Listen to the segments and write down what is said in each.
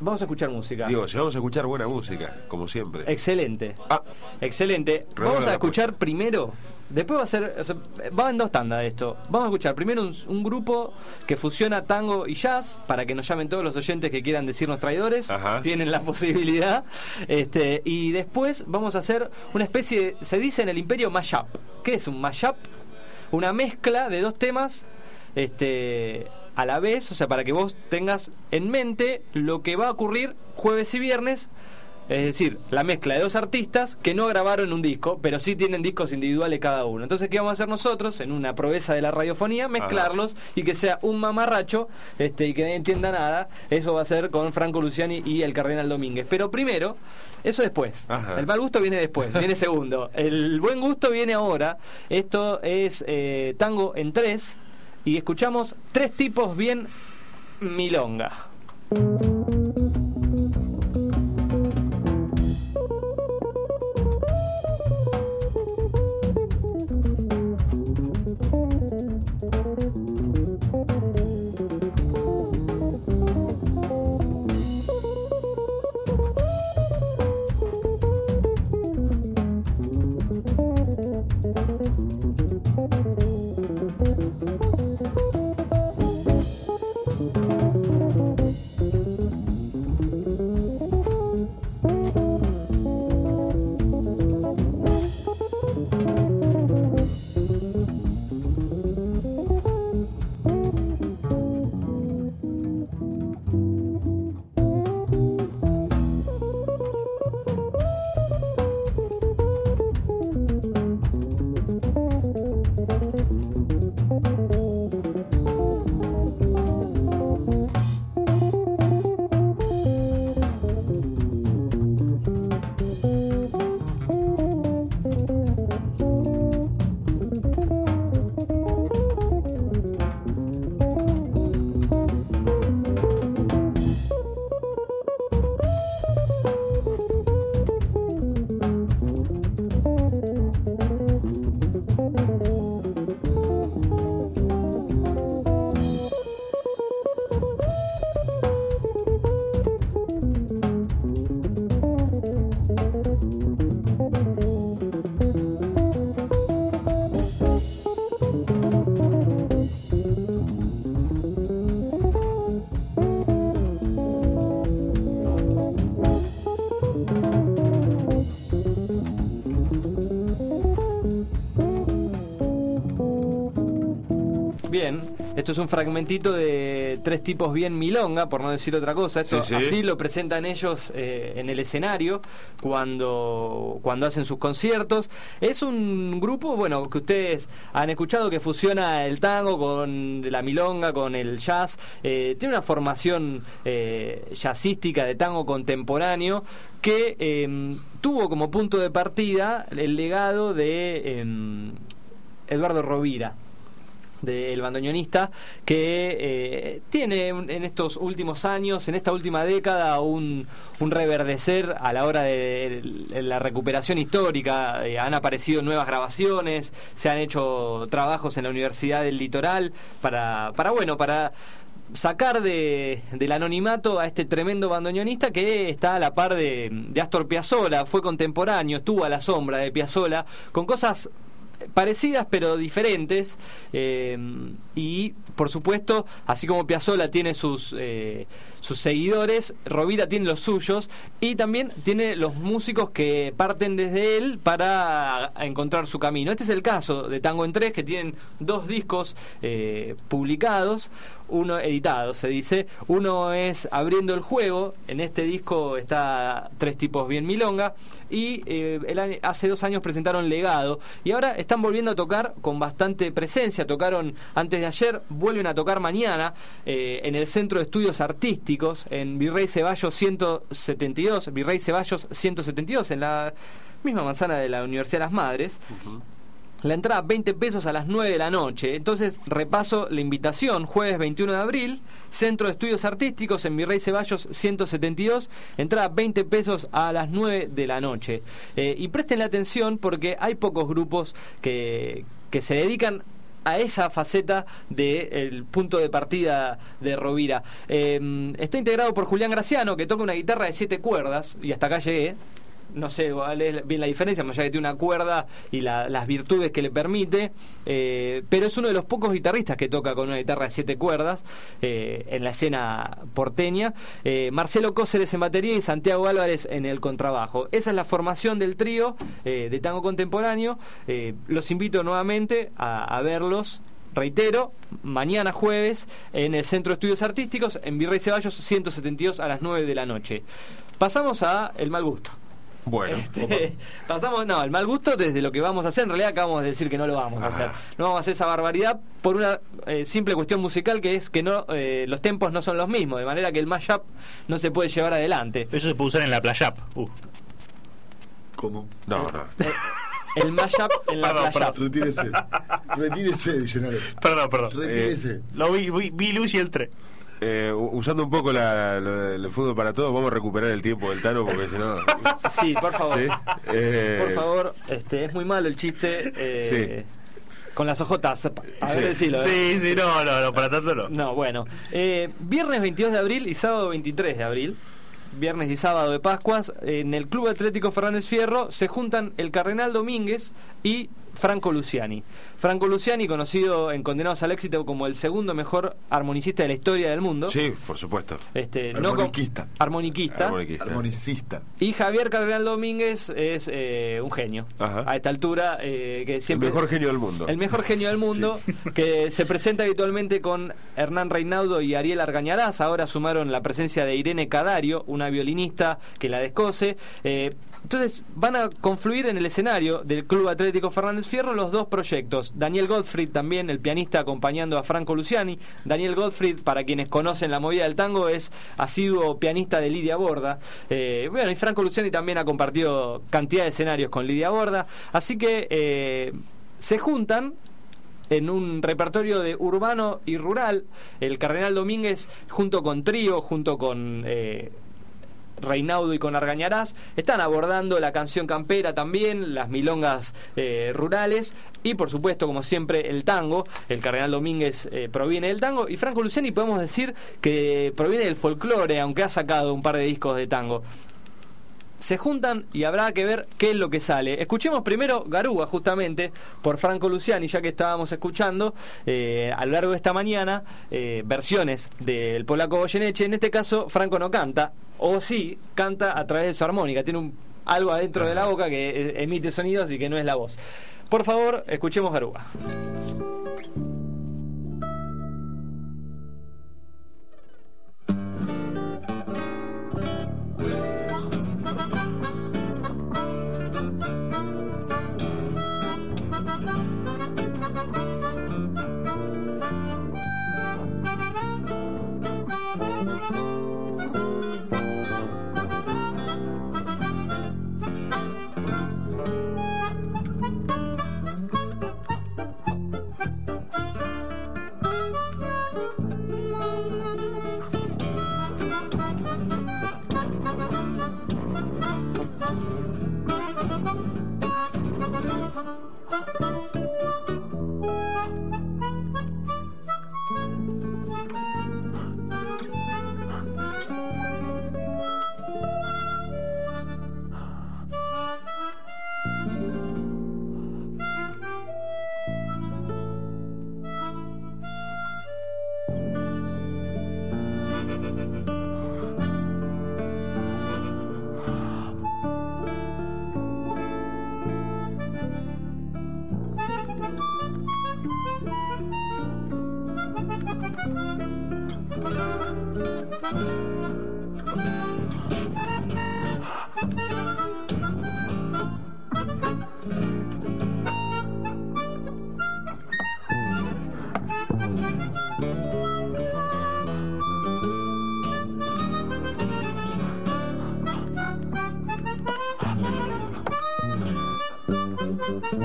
vamos a escuchar música. Digo, si vamos a escuchar buena música, como siempre. Excelente. Ah. Excelente. Vamos a escuchar primero. Después va a ser, o sea, va en 2 tandas esto. Vamos a escuchar primero un grupo que fusiona tango y jazz, para que nos llamen todos los oyentes que quieran decirnos traidores. Ajá. Tienen la posibilidad. Y después vamos a hacer una especie de, se dice en el Imperio, mashup. ¿Qué es un mashup? Una mezcla de 2 temas a la vez, o sea, para que vos tengas en mente lo que va a ocurrir jueves y viernes. Es decir, la mezcla de 2 artistas que no grabaron un disco, pero sí tienen discos individuales cada uno. Entonces, ¿qué vamos a hacer nosotros? En una proeza de la radiofonía, mezclarlos y que sea un mamarracho y que nadie entienda nada. Eso va a ser con Franco Luciani y el Cardenal Domínguez. Pero primero, eso después. Ajá. El mal gusto viene después, viene segundo. El buen gusto viene ahora. Esto es Tango en 3 y escuchamos 3 tipos bien milonga. Bien, esto es un fragmentito de 3 tipos bien milonga, por no decir otra cosa. Eso, sí. Así lo presentan ellos en el escenario cuando hacen sus conciertos. Es un grupo, bueno, que ustedes han escuchado, que fusiona el tango con la milonga, con el jazz. Tiene una formación jazzística de tango contemporáneo que tuvo como punto de partida el legado de Eduardo Rovira, del bandoneonista, que tiene en estos últimos años, en esta última década, un reverdecer a la hora de la recuperación histórica. Han aparecido nuevas grabaciones, se han hecho trabajos en la Universidad del Litoral para sacar del anonimato a este tremendo bandoneonista que está a la par de Astor Piazzolla. Fue contemporáneo, estuvo a la sombra de Piazzolla, con cosas parecidas pero diferentes, y por supuesto, así como Piazzolla tiene sus seguidores, Rovira tiene los suyos, y también tiene los músicos que parten desde él para encontrar su camino. Este es el caso de Tango en 3, que tienen 2 discos publicados, uno editado, se dice. Uno es Abriendo el Juego. En este disco está 3 tipos bien milonga, y hace 2 años presentaron Legado, y ahora están volviendo a tocar con bastante presencia. Tocaron antes de ayer, vuelven a tocar mañana en el Centro de Estudios Artísticos, en Virrey Ceballos 172, Virrey Ceballos 172, en la misma manzana de la Universidad de las Madres. Uh-huh. La entrada 20 pesos a las 9 de la noche. Entonces, repaso la invitación: jueves 21 de abril, Centro de Estudios Artísticos en Virrey Ceballos 172, entrada 20 pesos a las 9 de la noche. Y presten la atención, porque hay pocos grupos que se dedican a esa faceta del punto de partida de Rovira. Está integrado por Julián Graciano, que toca una guitarra de 7 cuerdas, y hasta acá llegué. No sé cuál es bien la diferencia, más allá que tiene una cuerda y las virtudes que le permite, pero es uno de los pocos guitarristas que toca con una guitarra de 7 cuerdas en la escena porteña. Marcelo Cóceres en batería y Santiago Álvarez en el contrabajo. Esa es la formación del trío de tango contemporáneo. Los invito nuevamente a verlos. Reitero, mañana jueves en el Centro de Estudios Artísticos, en Virrey Ceballos 172 a las 9 de la noche. Pasamos a El Mal Gusto. Bueno, el mal gusto desde lo que vamos a hacer. En realidad acabamos de decir que no lo vamos a hacer. No vamos a hacer esa barbaridad por una simple cuestión musical, que es que no los tempos no son los mismos, de manera que el mashup no se puede llevar adelante. Eso se puede usar en la playa. ¿Cómo? No. El mashup en la playa. Retírese, diccionario. Perdón. Retírese. Lo vi Lucy el 3. Usando un poco el fútbol para todos, vamos a recuperar el tiempo del Tano, porque si no... Sí, por favor. ¿Sí? Por favor, es muy malo el chiste. Sí. Con las ojotas. A ver, decilo. Sí, no, para tanto no. No, bueno. Viernes 22 de abril y sábado 23 de abril. Viernes y sábado de Pascuas, en el Club Atlético Fernández Fierro se juntan el Cardenal Domínguez y Franco Luciani. Franco Luciani, conocido en Condenados al Éxito como el segundo mejor armonicista de la historia del mundo. Sí, por supuesto. Armonicista. Y Javier Cardenal Domínguez es un genio. Ajá. A esta altura, que siempre el mejor genio del mundo. El mejor genio del mundo, sí. Que se presenta habitualmente con Hernán Reinaudo y Ariel Argañarás. Ahora sumaron la presencia de Irene Cadario, una violinista que la descoce. Entonces van a confluir en el escenario del Club Atlético Fernández Fierro los dos proyectos. Daniel Gottfried, también el pianista, acompañando a Franco Luciani. Daniel Gottfried, para quienes conocen la movida del tango, es asiduo pianista de Lidia Borda. Y Franco Luciani también ha compartido cantidad de escenarios con Lidia Borda. Así que se juntan en un repertorio de urbano y rural. El Cardenal Domínguez, junto con Trío, junto con Reinaudo y con Argañarás, están abordando la canción campera también, las milongas rurales y por supuesto, como siempre, el tango. El Cardenal Domínguez proviene del tango y Franco Luciani podemos decir que proviene del folclore, aunque ha sacado un par de discos de tango. Se juntan y habrá que ver qué es lo que sale. Escuchemos primero Garúa, justamente, por Franco Luciani, ya que estábamos escuchando a lo largo de esta mañana versiones del polaco Goyeneche. En este caso, Franco no canta, o sí, canta a través de su armónica. Tiene algo adentro de la boca que emite sonidos y que no es la voz. Por favor, escuchemos Garúa.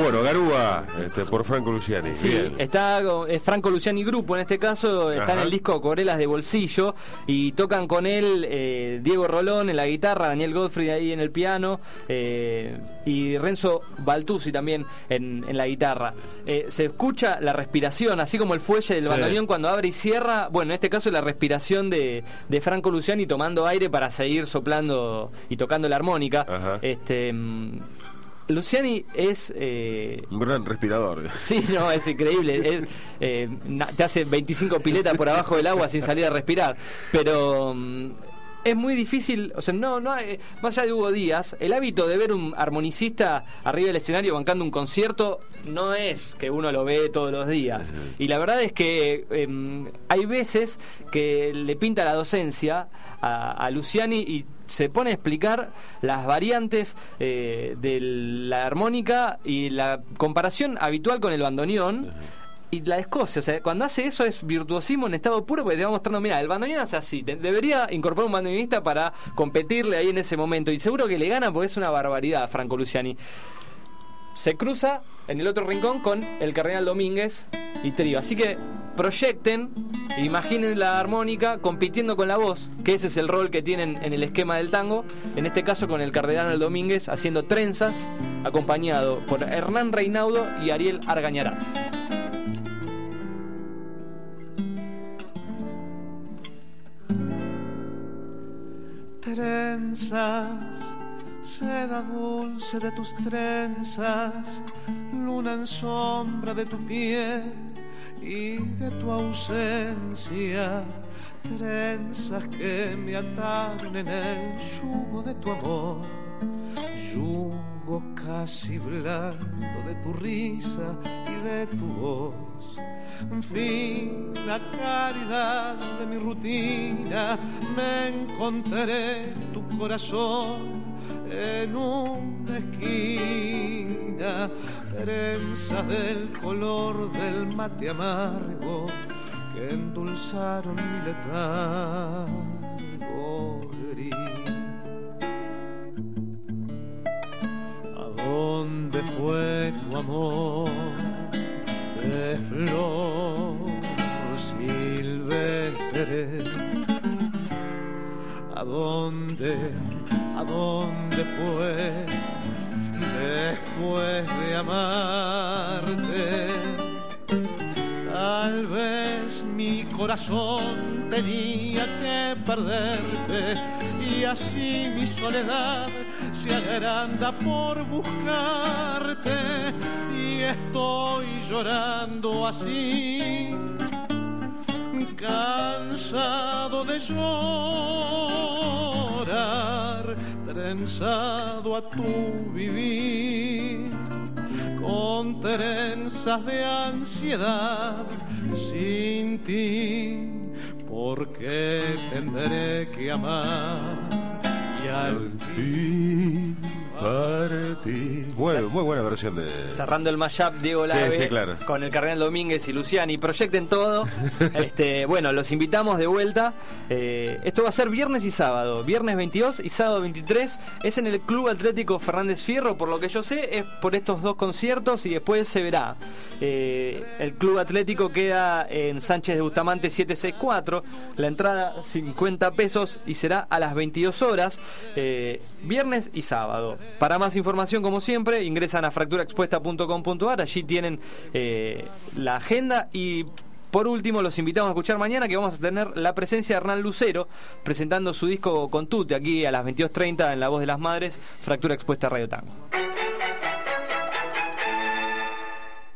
Bueno, Garúa, por Franco Luciani. Sí, bien. Está Franco Luciani Grupo, en este caso, está en el disco Acuarelas de Bolsillo, y tocan con él Diego Rolón en la guitarra, Daniel Godfrey ahí en el piano, y Renzo Baltuzzi también en la guitarra. Se escucha la respiración, así como el fuelle del bandoneón cuando abre y cierra. Bueno, en este caso la respiración de Franco Luciani tomando aire para seguir soplando y tocando la armónica. Luciani es... un gran respirador. Sí, no, es increíble. Te hace 25 piletas por abajo del agua sin salir a respirar. Pero... es muy difícil, o sea, no hay, más allá de Hugo Díaz, el hábito de ver un armonicista arriba del escenario bancando un concierto no es que uno lo ve todos los días. Y la verdad es que hay veces que le pinta la docencia a Luciani y se pone a explicar las variantes de la armónica y la comparación habitual con el bandoneón. Y la descoce, o sea, cuando hace eso es virtuosismo en estado puro, porque te va mostrando, mira, el bandoneón hace así, debería incorporar un bandoneonista para competirle ahí en ese momento, y seguro que le gana porque es una barbaridad Franco Luciani. Se cruza en el otro rincón con el Cardenal Domínguez y trío, así que proyecten, imaginen la armónica compitiendo con la voz, que ese es el rol que tienen en el esquema del tango, en este caso con el Cardenal Domínguez haciendo trenzas, acompañado por Hernán Reinaudo y Ariel Argañarás. Trenzas, seda dulce de tus trenzas, luna en sombra de tu piel y de tu ausencia, trenzas que me ataron en el yugo de tu amor, yugo casi blando de tu risa y de tu voz. En fin, la caridad de mi rutina, me encontré tu corazón en una esquina, trenzas del color del mate amargo que endulzaron mi letargo gris. ¿A dónde fue tu amor de flor silvestre? ¿A dónde fue después de amarte? Tal vez mi corazón tenía que perderte y así mi soledad se agranda por buscarte y estoy llorando así, cansado de llorar, trenzado a tu vivir, con trenzas de ansiedad sin ti, porque tendré que amar y al fin partir. Muy buena versión de... Cerrando el mashup, Diego Lave, sí, claro, con el Cardenal Domínguez y Luciani. Proyecten todo. Bueno, los invitamos de vuelta. Esto va a ser viernes y sábado. Viernes 22 y sábado 23. Es en el Club Atlético Fernández Fierro. Por lo que yo sé, es por estos dos conciertos y después se verá. El Club Atlético queda en Sánchez de Bustamante 764. La entrada 50 pesos y será a las 22 horas. Viernes y sábado. Para más información, como siempre, ingresan a fracturaexpuesta.com.ar. Allí tienen la agenda. Y por último, los invitamos a escuchar mañana, que vamos a tener la presencia de Hernán Lucero presentando su disco Contute aquí a las 22:30 en La Voz de las Madres, Fractura Expuesta Radio Tango.